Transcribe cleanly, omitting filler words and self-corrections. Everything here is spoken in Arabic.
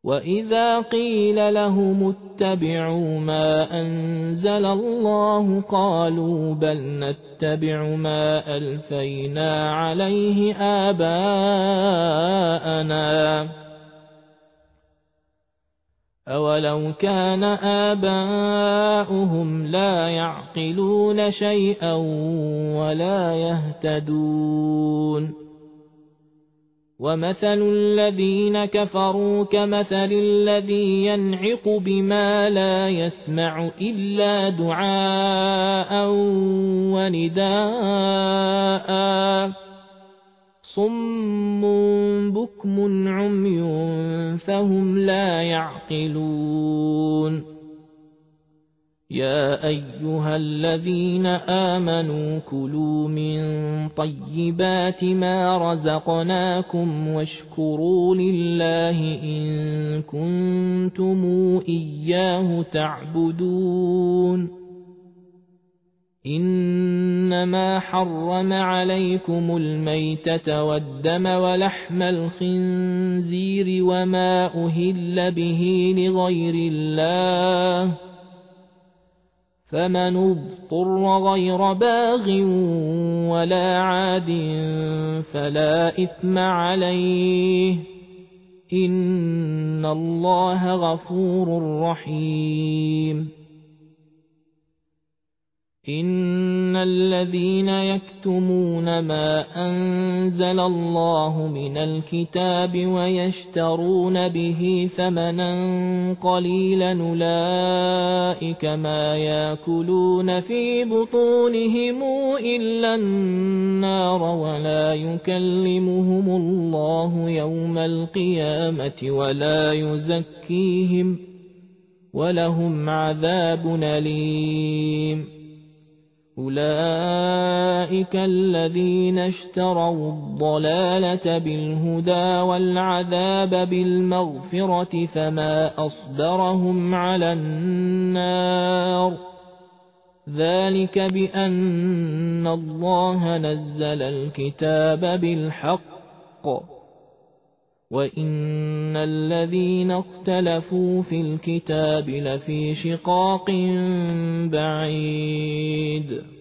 وإذا قيل لهم اتبعوا ما أنزل الله قالوا بل نتبع ما ألفينا عليه آباءنا أولو كان آباؤهم لا يعقلون شيئا ولا يهتدون ومثل الذين كفروا كمثل الذي ينعق بما لا يسمع إلا دعاء ونداء صم بكم عمي فهم لا يعقلون يا أيها الذين آمنوا كلوا من طيبات ما رزقناكم واشكروا لله إن كنتم إياه تعبدون إنما حرم عليكم الميتة والدم ولحم الخنزير وما أهل به لغير الله فمن اضطر غير باغ ولا عاد فلا إثم عليه إن الله غفور رحيم إن الذين يكتمون ما أنزل الله من الكتاب ويشترون به ثمنا قليلا أولئك ما يأكلون في بطونهم إلا النار ولا يكلمهم الله يوم القيامة ولا يزكيهم ولهم عذاب أليم أولئك الذين اشتروا الضلالة بالهدى والعذاب بالمغفرة فما أصبرهم على النار ذلك بأن الله نزل الكتاب بالحق وإن الذين اختلفوا في الكتاب لفي شقاق بعيد